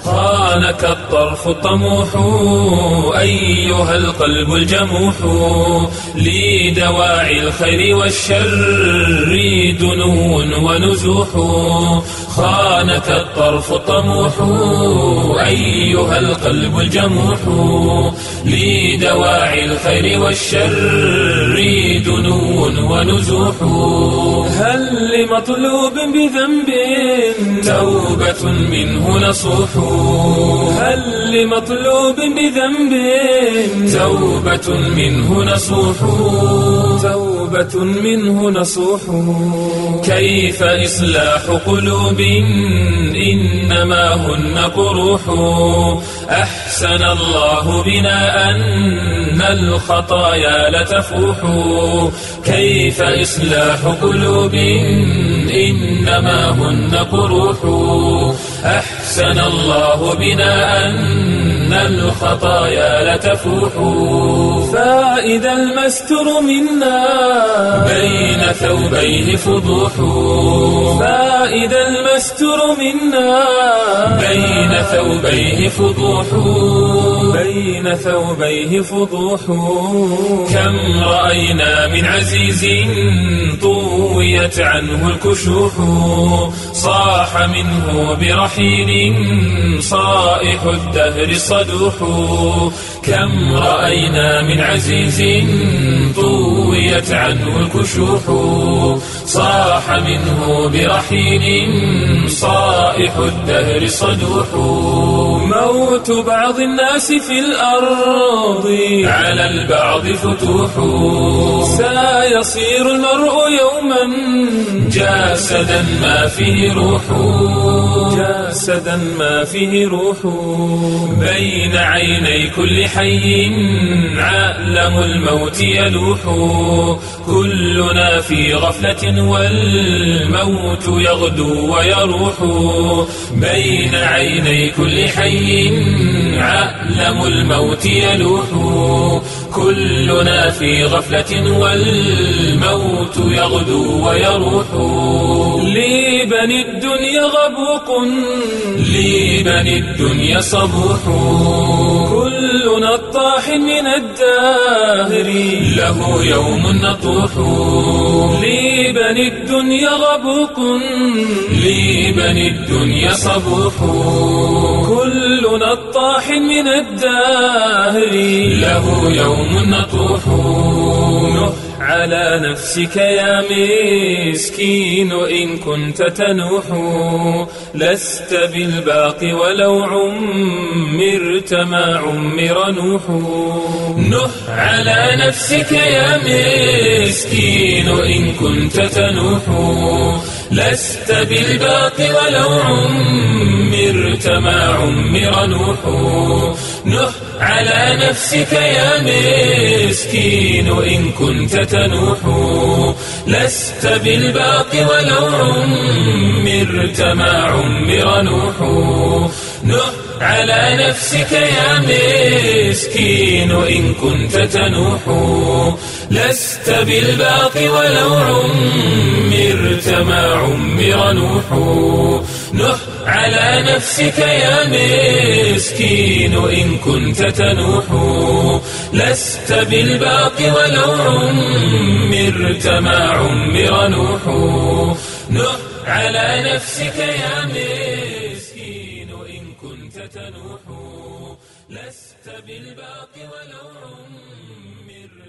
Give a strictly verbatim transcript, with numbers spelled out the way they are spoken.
خانك الطرف الطموح أيها القلب الجموح، لدواعي الخير والشر دنو ونزوح. خانك الطرف الطموح أيها القلب الجموح، لدواعي الخير والشر دنو ونزوح. هل لمطلوب بذنب توبة منه نصوح؟ هل لمطلوب بذنب توبة منه نصوح؟ توبة منه نصوح. كيف إصلاح قلوب إنما هن قروح؟ أحسن الله بنا أن الخطايا لتفوح. كيف إصلاح قلوب إنما هن قروح؟ أحسن الله بنا أن الخطايا لتفوح. فإذا المستر منا بين ثوبيه فضوح، فإذا المستر منا بين ثوبيه فضوح، بين ثوبيه فضوح. كم رأينا من عزيز طويت عنه الكشوح، صاح منه برحيل صائح الدهر صدوح. كم رأينا من عزيز طويت عنه الكشوح، صاح منه برحيل صائح الدهر صدوح. موت بعض الناس في الأرض على البعض فتوح، سيصير المرء يوما جسدا ما فيه روح، جسدا ما فيه روح. بين عيني كل حي عالم الموت يلوح، كلنا في غفلة والموت يغدو ويروح. بين عيني كل حي عالم الموت يلوح، كلنا في غفلة والموت يغدو ويروح. لبني الدنيا غبوق لبني الدنيا صبوح، كلنا الطاح من الداهر له يوم نطوح. لبني الدنيا غبوق لبني الدنيا صبوح، كلنا الطاح من الداهر له يوم نطوح. نح على نفسك يا مسكين إن كنت تنوح، لست بالباقي ولو عمرت ما عمر نوح. نح على نفسك يا مسكين إن كنت تنوح، لست بالباقي ولو عمرت ما عمر نوح. نح على نفسك يا مسكين إن كنت تنوح، لست بالباقي ولو عمرت ما عمر نوح. نح على نفسك يا مسكين إن كنت تنوح، لست بالباقي ولو عمرت ما عمر نوح. نح على نفسك يا مسكين إن كنت تنوح، لست بالباقي ولو عمرت ما عمر نوح. نح على نفسك يا مسكين إن كنت تنوح، لست بالباقي ولو عمرت